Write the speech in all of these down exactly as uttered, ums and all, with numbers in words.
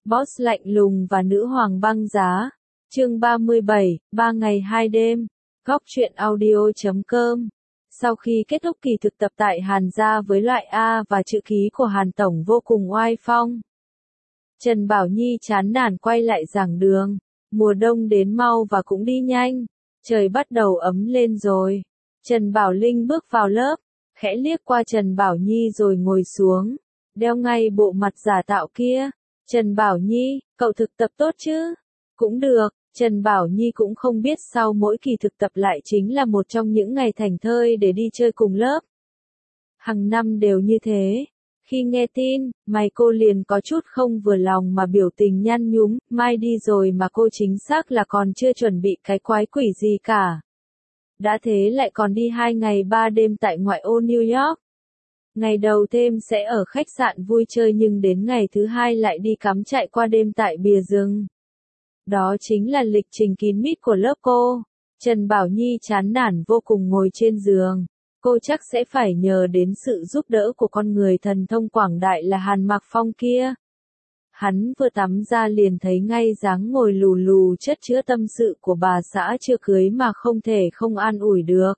Boss lạnh lùng và nữ hoàng băng giá. Chương ba mươi bảy, ba ngày hai đêm. Góc truyện audio chấm com. Sau khi kết thúc kỳ thực tập tại Hàn gia với loại A và chữ ký của Hàn Tổng vô cùng oai phong, Trần Bảo Nhi chán nản quay lại giảng đường. Mùa đông đến mau và cũng đi nhanh. Trời bắt đầu ấm lên rồi. Trần Bảo Linh bước vào lớp, khẽ liếc qua Trần Bảo Nhi rồi ngồi xuống, đeo ngay bộ mặt giả tạo kia. Trần Bảo Nhi, cậu thực tập tốt chứ? Cũng được. Trần Bảo Nhi cũng không biết sau mỗi kỳ thực tập lại chính là một trong những ngày thảnh thơi để đi chơi cùng lớp. Hằng năm đều như thế. Khi nghe tin, mày cô liền có chút không vừa lòng mà biểu tình nhăn nhúm, mai đi rồi mà cô chính xác là còn chưa chuẩn bị cái quái quỷ gì cả. Đã thế lại còn đi hai ngày ba đêm tại ngoại ô New York. Ngày đầu thêm sẽ ở khách sạn vui chơi nhưng đến ngày thứ hai lại đi cắm trại qua đêm tại bìa rừng. Đó chính là lịch trình kín mít của lớp cô. Trần Bảo Nhi chán nản vô cùng ngồi trên giường. Cô chắc sẽ phải nhờ đến sự giúp đỡ của con người thần thông quảng đại là Hàn Mặc Phong kia. Hắn vừa tắm ra liền thấy ngay dáng ngồi lù lù chất chứa tâm sự của bà xã chưa cưới mà không thể không an ủi được.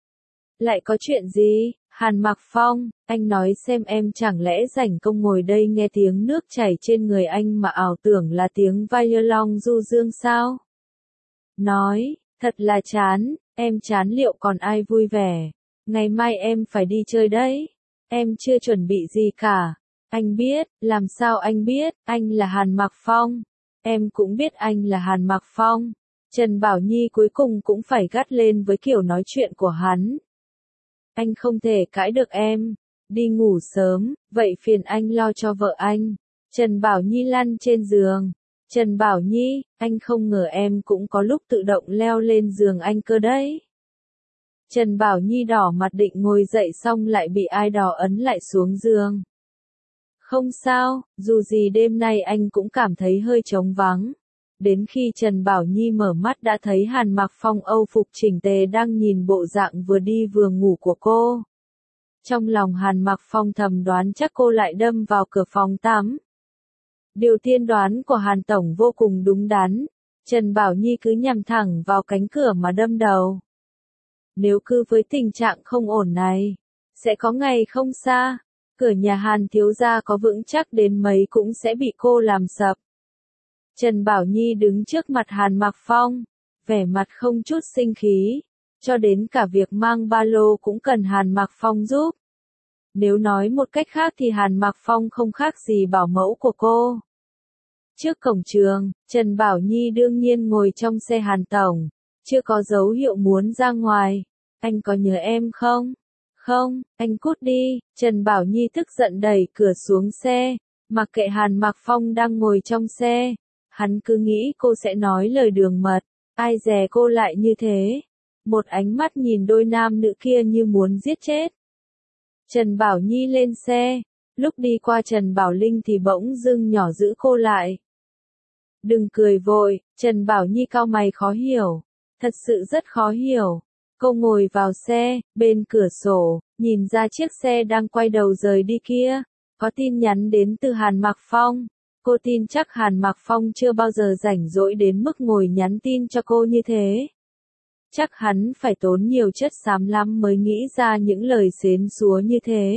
Lại có chuyện gì? Hàn Mặc Phong, anh nói xem em chẳng lẽ rảnh công ngồi đây nghe tiếng nước chảy trên người anh mà ảo tưởng là tiếng violon du dương sao? Nói, thật là chán, em chán liệu còn ai vui vẻ. Ngày mai em phải đi chơi đấy. Em chưa chuẩn bị gì cả. Anh biết, làm sao anh biết, anh là Hàn Mặc Phong. Em cũng biết anh là Hàn Mặc Phong. Trần Bảo Nhi cuối cùng cũng phải gắt lên với kiểu nói chuyện của hắn. Anh không thể cãi được em. Đi ngủ sớm, vậy phiền anh lo cho vợ anh. Trần Bảo Nhi lăn trên giường. Trần Bảo Nhi, anh không ngờ em cũng có lúc tự động leo lên giường anh cơ đấy. Trần Bảo Nhi đỏ mặt định ngồi dậy xong lại bị ai đó ấn lại xuống giường. Không sao, dù gì đêm nay anh cũng cảm thấy hơi trống vắng. Đến khi Trần Bảo Nhi mở mắt đã thấy Hàn Mặc Phong Âu phục chỉnh tề đang nhìn bộ dạng vừa đi vừa ngủ của cô. Trong lòng Hàn Mặc Phong thầm đoán chắc cô lại đâm vào cửa phòng tắm. Điều tiên đoán của Hàn Tổng vô cùng đúng đắn. Trần Bảo Nhi cứ nhằm thẳng vào cánh cửa mà đâm đầu. Nếu cứ với tình trạng không ổn này, sẽ có ngày không xa, cửa nhà Hàn thiếu gia có vững chắc đến mấy cũng sẽ bị cô làm sập. Trần Bảo Nhi đứng trước mặt Hàn Mặc Phong, vẻ mặt không chút sinh khí, cho đến cả việc mang ba lô cũng cần Hàn Mặc Phong giúp. Nếu nói một cách khác thì Hàn Mặc Phong không khác gì bảo mẫu của cô. Trước cổng trường, Trần Bảo Nhi đương nhiên ngồi trong xe Hàn Tổng, chưa có dấu hiệu muốn ra ngoài. Anh có nhớ em không? Không, anh cút đi. Trần Bảo Nhi tức giận đẩy cửa xuống xe, mặc kệ Hàn Mặc Phong đang ngồi trong xe. Hắn cứ nghĩ cô sẽ nói lời đường mật, ai dè cô lại như thế. Một ánh mắt nhìn đôi nam nữ kia như muốn giết chết. Trần Bảo Nhi lên xe, lúc đi qua Trần Bảo Linh thì bỗng dưng nhỏ giữ cô lại. Đừng cười vội, Trần Bảo Nhi cau mày khó hiểu, thật sự rất khó hiểu. Cô ngồi vào xe, bên cửa sổ, nhìn ra chiếc xe đang quay đầu rời đi kia. Có tin nhắn đến từ Hàn Mặc Phong. Cô tin chắc Hàn Mặc Phong chưa bao giờ rảnh rỗi đến mức ngồi nhắn tin cho cô như thế. Chắc hắn phải tốn nhiều chất xám lắm mới nghĩ ra những lời xến xúa như thế.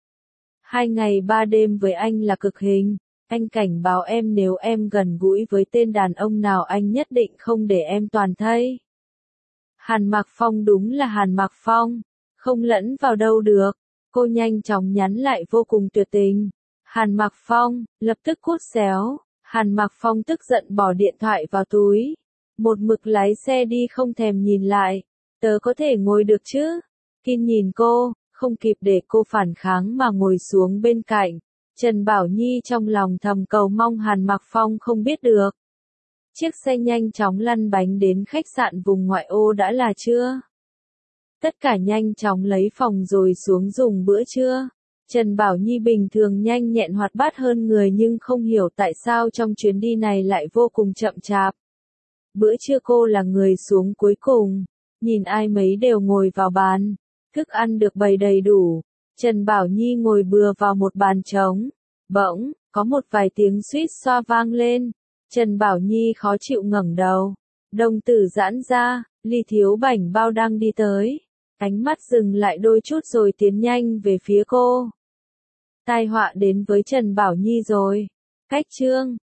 Hai ngày ba đêm với anh là cực hình. Anh cảnh báo em nếu em gần gũi với tên đàn ông nào anh nhất định không để em toàn thây. Hàn Mặc Phong đúng là Hàn Mặc Phong, không lẫn vào đâu được. Cô nhanh chóng nhắn lại vô cùng tuyệt tình. Hàn Mặc Phong, lập tức cút xéo. Hàn Mặc Phong tức giận bỏ điện thoại vào túi. Một mực lái xe đi không thèm nhìn lại. Tớ có thể ngồi được chứ? Kin nhìn cô, không kịp để cô phản kháng mà ngồi xuống bên cạnh. Trần Bảo Nhi trong lòng thầm cầu mong Hàn Mặc Phong không biết được. Chiếc xe nhanh chóng lăn bánh đến khách sạn vùng ngoại ô đã là trưa. Tất cả nhanh chóng lấy phòng rồi xuống dùng bữa trưa. Trần Bảo Nhi bình thường nhanh nhẹn hoạt bát hơn người nhưng không hiểu tại sao trong chuyến đi này lại vô cùng chậm chạp. Bữa trưa cô là người xuống cuối cùng. Nhìn ai mấy đều ngồi vào bàn. Thức ăn được bày đầy đủ. Trần Bảo Nhi ngồi bừa vào một bàn trống. Bỗng, Có một vài tiếng suýt xoa vang lên. Trần Bảo Nhi khó chịu ngẩng đầu. Đồng tử giãn ra, ly thiếu bảnh bao đang đi tới. Ánh mắt dừng lại đôi chút rồi tiến nhanh về phía cô. Tai họa đến với Trần Bảo Nhi rồi. Cách chương